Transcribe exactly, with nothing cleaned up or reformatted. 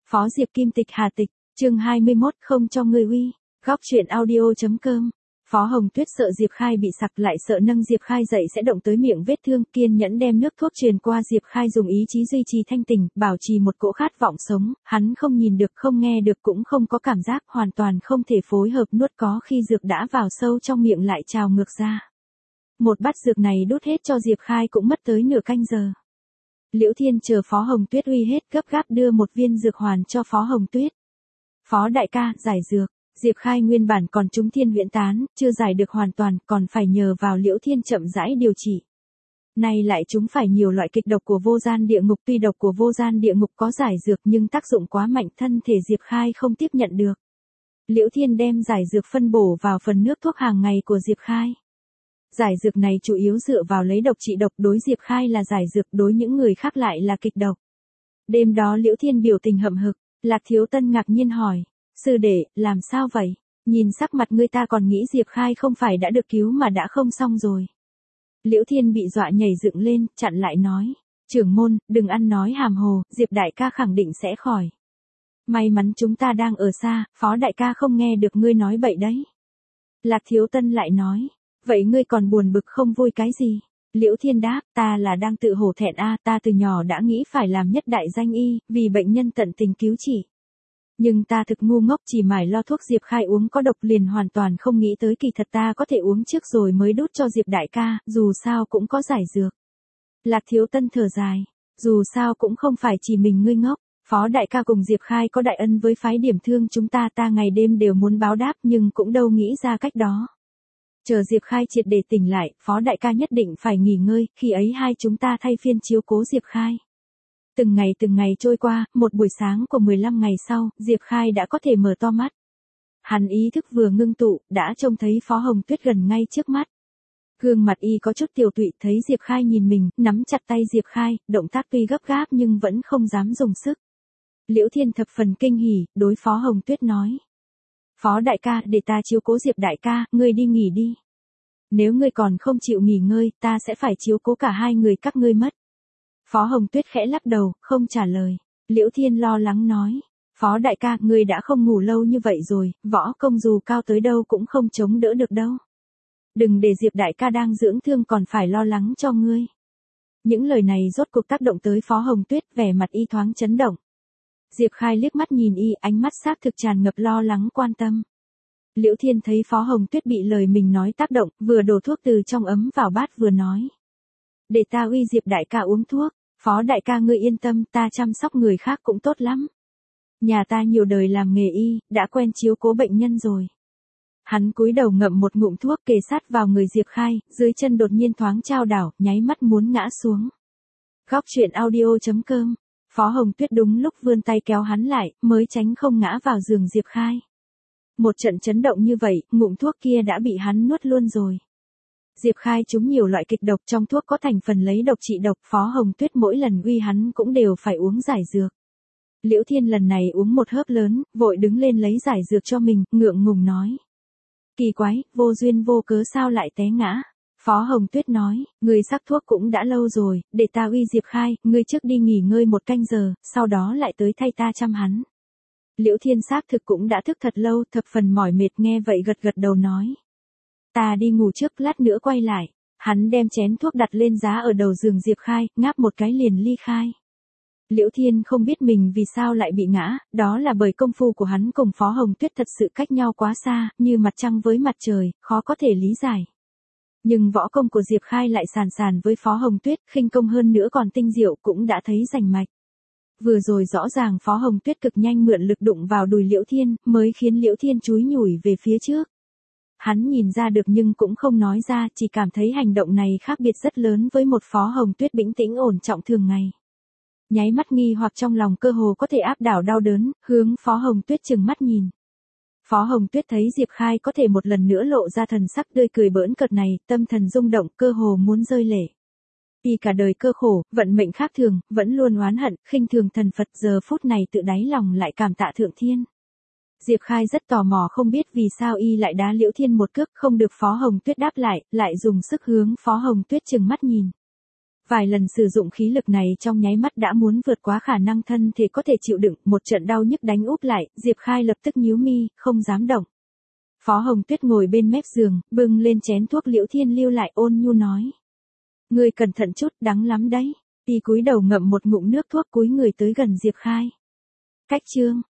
Phó Diệp Kim Tịch Hà Tịch, chương hai mươi mốt không cho ngươi uy, góc truyện audio.com. Phó Hồng Tuyết sợ Diệp Khai bị sặc lại sợ nâng Diệp Khai dậy sẽ động tới miệng vết thương, kiên nhẫn đem nước thuốc truyền qua Diệp Khai dùng ý chí duy trì thanh tỉnh, bảo trì một cỗ khát vọng sống, hắn không nhìn được không nghe được cũng không có cảm giác, hoàn toàn không thể phối hợp nuốt, có khi dược đã vào sâu trong miệng lại trào ngược ra. Một bát dược này đút hết cho Diệp Khai cũng mất tới nửa canh giờ. Liễu Thiên chờ Phó Hồng Tuyết uy hết gấp gáp đưa một viên dược hoàn cho Phó Hồng Tuyết. Phó đại ca, giải dược. Diệp Khai nguyên bản còn trúng thiên huyễn tán, chưa giải được hoàn toàn, còn phải nhờ vào Liễu Thiên chậm rãi điều trị. Nay lại chúng phải nhiều loại kịch độc của vô gian địa ngục, tuy độc của vô gian địa ngục có giải dược nhưng tác dụng quá mạnh, thân thể Diệp Khai không tiếp nhận được. Liễu Thiên đem giải dược phân bổ vào phần nước thuốc hàng ngày của Diệp Khai. Giải dược này chủ yếu dựa vào lấy độc trị độc, đối Diệp Khai là giải dược, đối những người khác lại là kịch độc. Đêm đó Liễu Thiên biểu tình hậm hực, Lạc Thiếu Tân ngạc nhiên hỏi, sư đệ, làm sao vậy? Nhìn sắc mặt ngươi ta còn nghĩ Diệp Khai không phải đã được cứu mà đã không xong rồi. Liễu Thiên bị dọa nhảy dựng lên, chặn lại nói, trưởng môn, đừng ăn nói hàm hồ, Diệp đại ca khẳng định sẽ khỏi. May mắn chúng ta đang ở xa, Phó đại ca không nghe được ngươi nói bậy đấy. Lạc Thiếu Tân lại nói, vậy ngươi còn buồn bực không vui cái gì? Liễu Thiên đáp, ta là đang tự hổ thẹn a, ta từ nhỏ đã nghĩ phải làm nhất đại danh y, vì bệnh nhân tận tình cứu trị. Nhưng ta thực ngu ngốc, chỉ mải lo thuốc Diệp Khai uống có độc, liền hoàn toàn không nghĩ tới kỳ thật ta có thể uống trước rồi mới đút cho Diệp đại ca, dù sao cũng có giải dược. Lạc Thiếu Tân thở dài, dù sao cũng không phải chỉ mình ngươi ngốc, Phó đại ca cùng Diệp Khai có đại ân với phái điểm thương chúng ta, ta ngày đêm đều muốn báo đáp nhưng cũng đâu nghĩ ra cách đó. Chờ Diệp Khai triệt để tỉnh lại, Phó đại ca nhất định phải nghỉ ngơi, khi ấy hai chúng ta thay phiên chiếu cố Diệp Khai. Từng ngày từng ngày trôi qua, một buổi sáng của mười lăm ngày sau, Diệp Khai đã có thể mở to mắt. Hắn ý thức vừa ngưng tụ, đã trông thấy Phó Hồng Tuyết gần ngay trước mắt. Gương mặt y có chút tiều tụy, thấy Diệp Khai nhìn mình, nắm chặt tay Diệp Khai, động tác tuy gấp gáp nhưng vẫn không dám dùng sức. Liễu Thiên thập phần kinh hỉ, đối Phó Hồng Tuyết nói. Phó đại ca, để ta chiếu cố Diệp đại ca, ngươi đi nghỉ đi. Nếu ngươi còn không chịu nghỉ ngơi, ta sẽ phải chiếu cố cả hai người các ngươi mất. Phó Hồng Tuyết khẽ lắc đầu, không trả lời. Liễu Thiên lo lắng nói, Phó đại ca, ngươi đã không ngủ lâu như vậy rồi, võ công dù cao tới đâu cũng không chống đỡ được đâu. Đừng để Diệp đại ca đang dưỡng thương còn phải lo lắng cho ngươi. Những lời này rốt cuộc tác động tới Phó Hồng Tuyết, vẻ mặt y thoáng chấn động. Diệp Khai liếc mắt nhìn y, ánh mắt xác thực tràn ngập lo lắng quan tâm. Liễu Thiên thấy Phó Hồng Tuyết bị lời mình nói tác động, vừa đổ thuốc từ trong ấm vào bát vừa nói. Để ta uy Diệp đại ca uống thuốc, Phó đại ca ngươi yên tâm, ta chăm sóc người khác cũng tốt lắm. Nhà ta nhiều đời làm nghề y, đã quen chiếu cố bệnh nhân rồi. Hắn cúi đầu ngậm một ngụm thuốc kề sát vào người Diệp Khai, dưới chân đột nhiên thoáng chao đảo, nháy mắt muốn ngã xuống. Góc truyện audio.com. Phó Hồng Tuyết đúng lúc vươn tay kéo hắn lại, mới tránh không ngã vào giường Diệp Khai. Một trận chấn động như vậy, ngụm thuốc kia đã bị hắn nuốt luôn rồi. Diệp Khai trúng nhiều loại kịch độc, trong thuốc có thành phần lấy độc trị độc, Phó Hồng Tuyết mỗi lần uy hắn cũng đều phải uống giải dược. Liễu Thiên lần này uống một hớp lớn, vội đứng lên lấy giải dược cho mình, ngượng ngùng nói. Kỳ quái, vô duyên vô cớ sao lại té ngã. Phó Hồng Tuyết nói, ngươi sắc thuốc cũng đã lâu rồi, để ta uy Diệp Khai, ngươi trước đi nghỉ ngơi một canh giờ, sau đó lại tới thay ta chăm hắn. Liễu Thiên xác thực cũng đã thức thật lâu, thập phần mỏi mệt, nghe vậy gật gật đầu nói. Ta đi ngủ trước, lát nữa quay lại. Hắn đem chén thuốc đặt lên giá ở đầu giường Diệp Khai, ngáp một cái liền ly khai. Liễu Thiên không biết mình vì sao lại bị ngã, đó là bởi công phu của hắn cùng Phó Hồng Tuyết thật sự cách nhau quá xa, như mặt trăng với mặt trời, khó có thể lý giải. Nhưng võ công của Diệp Khai lại sàn sàn với Phó Hồng Tuyết, khinh công hơn nữa còn tinh diệu, cũng đã thấy rành mạch. Vừa rồi rõ ràng Phó Hồng Tuyết cực nhanh mượn lực đụng vào đùi Liễu Thiên, mới khiến Liễu Thiên chúi nhủi về phía trước. Hắn nhìn ra được nhưng cũng không nói ra, chỉ cảm thấy hành động này khác biệt rất lớn với một Phó Hồng Tuyết bình tĩnh ổn trọng thường ngày. Nháy mắt nghi hoặc trong lòng cơ hồ có thể áp đảo đau đớn, hướng Phó Hồng Tuyết trừng mắt nhìn. Phó Hồng Tuyết thấy Diệp Khai có thể một lần nữa lộ ra thần sắc tươi cười bỡn cợt này, tâm thần rung động, cơ hồ muốn rơi lệ. Y cả đời cơ khổ, vận mệnh khác thường, vẫn luôn oán hận, khinh thường thần Phật, giờ phút này tự đáy lòng lại cảm tạ thượng thiên. Diệp Khai rất tò mò không biết vì sao y lại đá Liễu Thiên một cước, không được Phó Hồng Tuyết đáp lại, lại dùng sức hướng Phó Hồng Tuyết trừng mắt nhìn. Vài lần sử dụng khí lực này trong nháy mắt đã muốn vượt quá khả năng thân thể có thể chịu đựng, một trận đau nhức đánh úp lại, Diệp Khai lập tức nhíu mi, không dám động. Phó Hồng Tuyết ngồi bên mép giường, bưng lên chén thuốc Liễu Thiên lưu lại ôn nhu nói. Ngươi cẩn thận chút, đắng lắm đấy. Y cúi đầu ngậm một ngụm nước thuốc cúi người tới gần Diệp Khai. Cách chương